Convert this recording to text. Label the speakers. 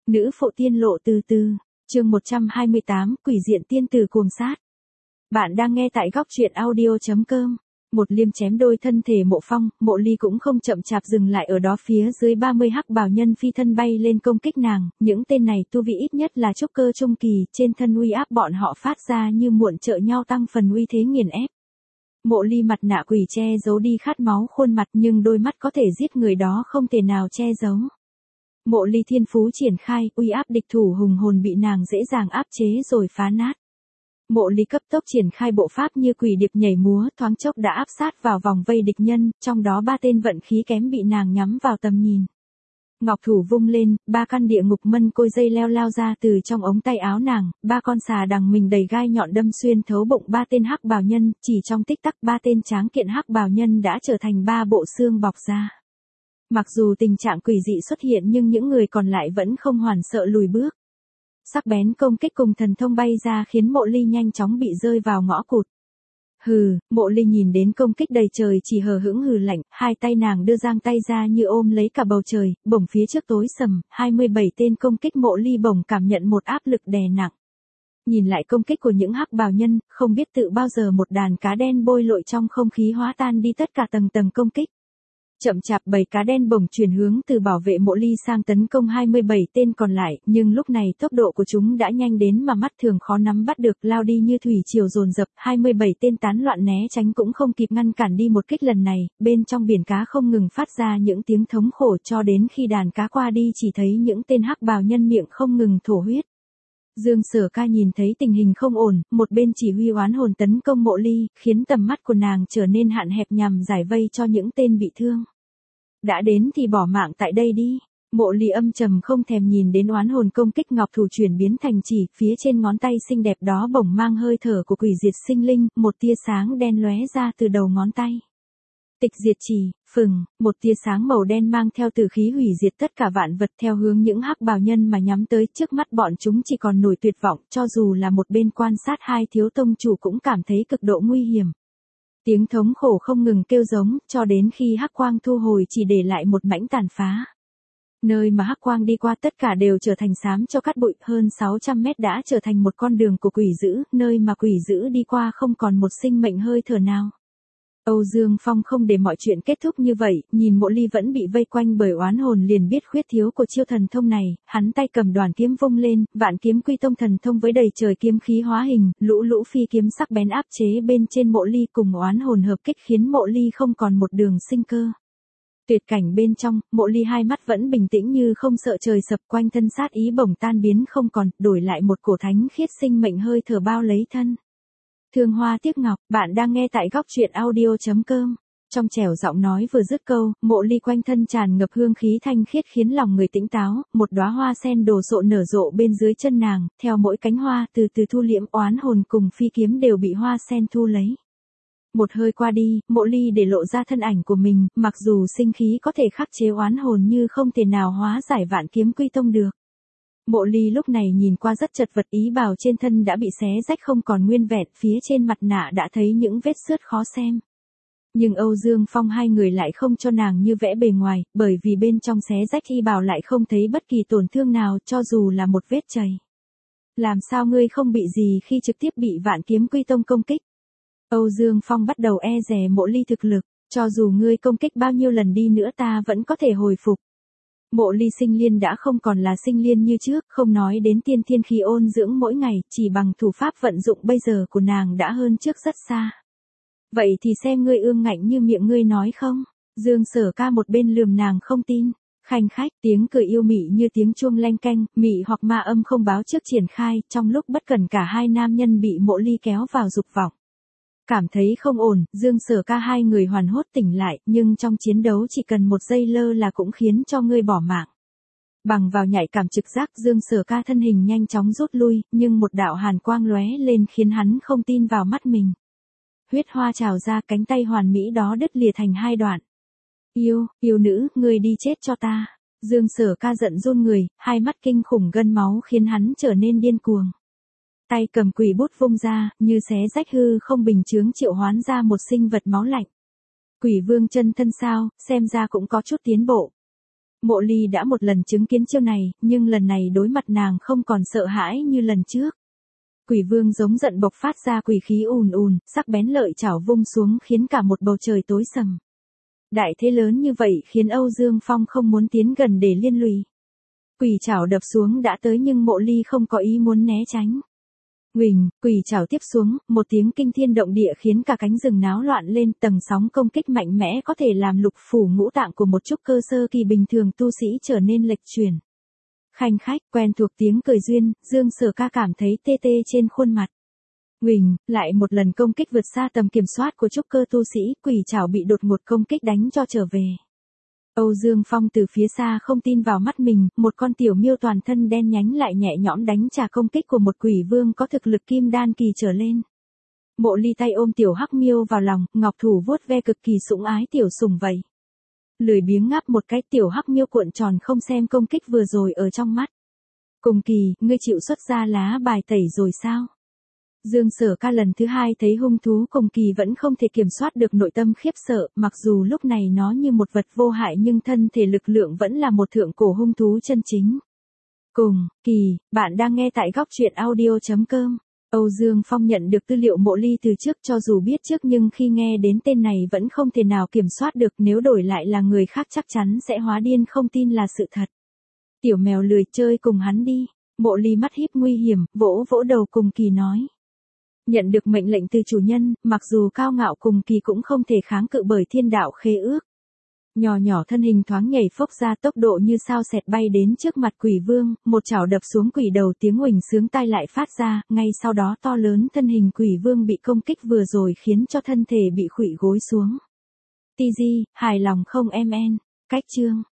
Speaker 1: Nữ phụ tiên lộ từ từ. Chương 128, quỷ diện tiên tử cuồng sát. Bạn đang nghe tại góc truyện audio.com. Một liêm chém đôi thân thể Mộ Phong, Mộ Ly cũng không chậm chạp dừng lại ở đó, phía dưới 30 hắc bào nhân phi thân bay lên công kích nàng, những tên này tu vi ít nhất là trúc cơ trung kỳ, trên thân uy áp bọn họ phát ra như muộn trợ nhau tăng phần uy thế nghiền ép. Mộ Ly mặt nạ quỷ che giấu đi khát máu khuôn mặt, nhưng đôi mắt có thể giết người đó không thể nào che giấu. Mộ Ly thiên phú triển khai, uy áp địch thủ hùng hồn bị nàng dễ dàng áp chế rồi phá nát. Mộ Ly cấp tốc triển khai bộ pháp như quỷ điệp nhảy múa, thoáng chốc đã áp sát vào vòng vây địch nhân, trong đó 3 tên vận khí kém bị nàng nhắm vào tầm nhìn. Ngọc thủ vung lên, 3 căn địa ngục mân côi dây leo lao ra từ trong ống tay áo nàng, 3 con xà đằng mình đầy gai nhọn đâm xuyên thấu bụng 3 tên hắc bào nhân, chỉ trong tích tắc 3 tên tráng kiện hắc bào nhân đã trở thành 3 bộ xương bọc ra. Mặc dù tình trạng quỷ dị xuất hiện nhưng những người còn lại vẫn không hoảng sợ lùi bước. Sắc bén công kích cùng thần thông bay ra khiến Mộ Ly nhanh chóng bị rơi vào ngõ cụt. Hừ, Mộ Ly nhìn đến công kích đầy trời chỉ hờ hững hừ lạnh, hai tay nàng đưa giang tay ra như ôm lấy cả bầu trời, bổng phía trước tối sầm, 27 tên công kích Mộ Ly bổng cảm nhận một áp lực đè nặng. Nhìn lại công kích của những hắc bào nhân, không biết tự bao giờ một đàn cá đen bôi lội trong không khí hóa tan đi tất cả tầng tầng công kích. Chậm chạp bầy cá đen bổng chuyển hướng từ bảo vệ Mộ Ly sang tấn công 27 tên còn lại, nhưng lúc này tốc độ của chúng đã nhanh đến mà mắt thường khó nắm bắt được, lao đi như thủy triều dồn dập, 27 tên tán loạn né tránh cũng không kịp ngăn cản đi một kích lần này, bên trong biển cá không ngừng phát ra những tiếng thống khổ cho đến khi đàn cá qua đi chỉ thấy những tên hắc bào nhân miệng không ngừng thổ huyết. Dương Sở Ca nhìn thấy tình hình không ổn, một bên chỉ huy oán hồn tấn công Mộ Ly, khiến tầm mắt của nàng trở nên hạn hẹp nhằm giải vây cho những tên bị thương. Đã đến thì bỏ mạng tại đây đi. Mộ Ly âm trầm không thèm nhìn đến oán hồn công kích, ngọc thủ chuyển biến thành chỉ, phía trên ngón tay xinh đẹp đó bỗng mang hơi thở của quỷ diệt sinh linh, một tia sáng đen lóe ra từ đầu ngón tay. Tịch diệt chỉ, phừng, một tia sáng màu đen mang theo tử khí hủy diệt tất cả vạn vật theo hướng những hắc bào nhân mà nhắm tới, trước mắt bọn chúng chỉ còn nổi tuyệt vọng, cho dù là một bên quan sát hai thiếu tông chủ cũng cảm thấy cực độ nguy hiểm. Tiếng thống khổ không ngừng kêu giống, cho đến khi hắc quang thu hồi chỉ để lại một mảnh tàn phá. Nơi mà hắc quang đi qua tất cả đều trở thành xám cho cát bụi, hơn 600 mét đã trở thành một con đường của quỷ dữ, nơi mà quỷ dữ đi qua không còn một sinh mệnh hơi thở nào. Âu Dương Phong không để mọi chuyện kết thúc như vậy, nhìn Mộ Ly vẫn bị vây quanh bởi oán hồn liền biết khuyết thiếu của chiêu thần thông này, hắn tay cầm đoàn kiếm vung lên, vạn kiếm quy tông thần thông với đầy trời kiếm khí hóa hình, lũ lũ phi kiếm sắc bén áp chế bên trên Mộ Ly cùng oán hồn hợp kích khiến Mộ Ly không còn một đường sinh cơ. Tuyệt cảnh bên trong, Mộ Ly hai mắt vẫn bình tĩnh như không sợ trời sập, quanh thân sát ý bổng tan biến không còn, đổi lại một cổ thánh khiết sinh mệnh hơi thở bao lấy thân. Thương hoa tiếc ngọc, bạn đang nghe tại góc truyện audio.com. Trong trẻo giọng nói vừa dứt câu, Mộ Ly quanh thân tràn ngập hương khí thanh khiết khiến lòng người tỉnh táo, một đóa hoa sen đồ sộ nở rộ bên dưới chân nàng, theo mỗi cánh hoa từ từ thu liễm, oán hồn cùng phi kiếm đều bị hoa sen thu lấy. Một hơi qua đi, Mộ Ly để lộ ra thân ảnh của mình, mặc dù sinh khí có thể khắc chế oán hồn như không thể nào hóa giải vạn kiếm quy tông được. Mộ Ly lúc này nhìn qua rất chật vật, ý bào trên thân đã bị xé rách không còn nguyên vẹn, phía trên mặt nạ đã thấy những vết xước khó xem. Nhưng Âu Dương Phong hai người lại không cho nàng như vẽ bề ngoài, bởi vì bên trong xé rách y bào lại không thấy bất kỳ tổn thương nào, cho dù là một vết chày. Làm sao ngươi không bị gì khi trực tiếp bị vạn kiếm quy tông công kích? Âu Dương Phong bắt đầu e dè Mộ Ly thực lực, cho dù ngươi công kích bao nhiêu lần đi nữa ta vẫn có thể hồi phục. Mộ Ly sinh liên đã không còn là sinh liên như trước, không nói đến tiên thiên khí ôn dưỡng mỗi ngày, chỉ bằng thủ pháp vận dụng bây giờ của nàng đã hơn trước rất xa. Vậy thì xem ngươi ương ngạnh như miệng ngươi nói không? Dương Sở Ca một bên lườm nàng không tin. Khanh khách, tiếng cười yêu mị như tiếng chuông leng keng, mị hoặc ma âm không báo trước triển khai, trong lúc bất cẩn cả hai nam nhân bị Mộ Ly kéo vào dục vọng. Cảm thấy không ổn, Dương Sở Ca hai người hoàn hốt tỉnh lại, nhưng trong chiến đấu chỉ cần một giây lơ là cũng khiến cho ngươi bỏ mạng. Bằng vào nhạy cảm trực giác, Dương Sở Ca thân hình nhanh chóng rút lui, nhưng một đạo hàn quang lóe lên khiến hắn không tin vào mắt mình. Huyết hoa trào ra, cánh tay hoàn mỹ đó đứt lìa thành hai đoạn. Yêu nữ, ngươi đi chết cho ta. Dương Sở Ca giận run người, hai mắt kinh khủng gân máu khiến hắn trở nên điên cuồng. Tay cầm quỷ bút vung ra, như xé rách hư không bình chướng triệu hoán ra một sinh vật máu lạnh. Quỷ vương chân thân sao, xem ra cũng có chút tiến bộ. Mộ Ly đã một lần chứng kiến chiêu này, nhưng lần này đối mặt nàng không còn sợ hãi như lần trước. Quỷ vương giống giận bộc phát ra quỷ khí ùn ùn, sắc bén lợi chảo vung xuống khiến cả một bầu trời tối sầm. Đại thế lớn như vậy khiến Âu Dương Phong không muốn tiến gần để liên lụy. Quỷ chảo đập xuống đã tới nhưng Mộ Ly không có ý muốn né tránh. Huỳnh, quỷ chảo tiếp xuống, một tiếng kinh thiên động địa khiến cả cánh rừng náo loạn lên, tầng sóng công kích mạnh mẽ có thể làm lục phủ ngũ tạng của một chút cơ sơ kỳ bình thường tu sĩ trở nên lệch chuyển. Khanh khách, quen thuộc tiếng cười duyên, Dương Sở Ca cảm thấy tê tê trên khuôn mặt. Huỳnh, lại một lần công kích vượt xa tầm kiểm soát của trúc cơ tu sĩ, quỷ chảo bị đột ngột công kích đánh cho trở về. Âu Dương Phong từ phía xa không tin vào mắt mình, một con tiểu miêu toàn thân đen nhánh lại nhẹ nhõm đánh trả công kích của một quỷ vương có thực lực kim đan kỳ trở lên. Mộ Ly tay ôm tiểu hắc miêu vào lòng, ngọc thủ vuốt ve cực kỳ sủng ái tiểu sủng vậy. Lười biếng ngáp một cái, tiểu hắc miêu cuộn tròn không xem công kích vừa rồi ở trong mắt. Cùng Kỳ, ngươi chịu xuất ra lá bài tẩy rồi sao? Dương Sở Ca lần thứ hai thấy hung thú Cùng Kỳ vẫn không thể kiểm soát được nội tâm khiếp sợ, mặc dù lúc này nó như một vật vô hại nhưng thân thể lực lượng vẫn là một thượng cổ hung thú chân chính. Cùng Kỳ, bạn đang nghe tại góc truyện audio.com. Âu Dương Phong nhận được tư liệu Mộ Ly từ trước, cho dù biết trước nhưng khi nghe đến tên này vẫn không thể nào kiểm soát được, nếu đổi lại là người khác chắc chắn sẽ hóa điên không tin là sự thật. Tiểu mèo lười, chơi cùng hắn đi. Mộ Ly mắt híp nguy hiểm, vỗ vỗ đầu Cùng Kỳ nói. Nhận được mệnh lệnh từ chủ nhân, mặc dù cao ngạo Cùng Kỳ cũng không thể kháng cự bởi thiên đạo khế ước. Nhỏ nhỏ thân hình thoáng nhảy phốc ra, tốc độ như sao xẹt bay đến trước mặt quỷ vương, một chảo đập xuống quỷ đầu, tiếng huỳnh sướng tai lại phát ra, ngay sau đó to lớn thân hình quỷ vương bị công kích vừa rồi khiến cho thân thể bị khuỵu gối xuống. TG, hài lòng không em en? Cách chương.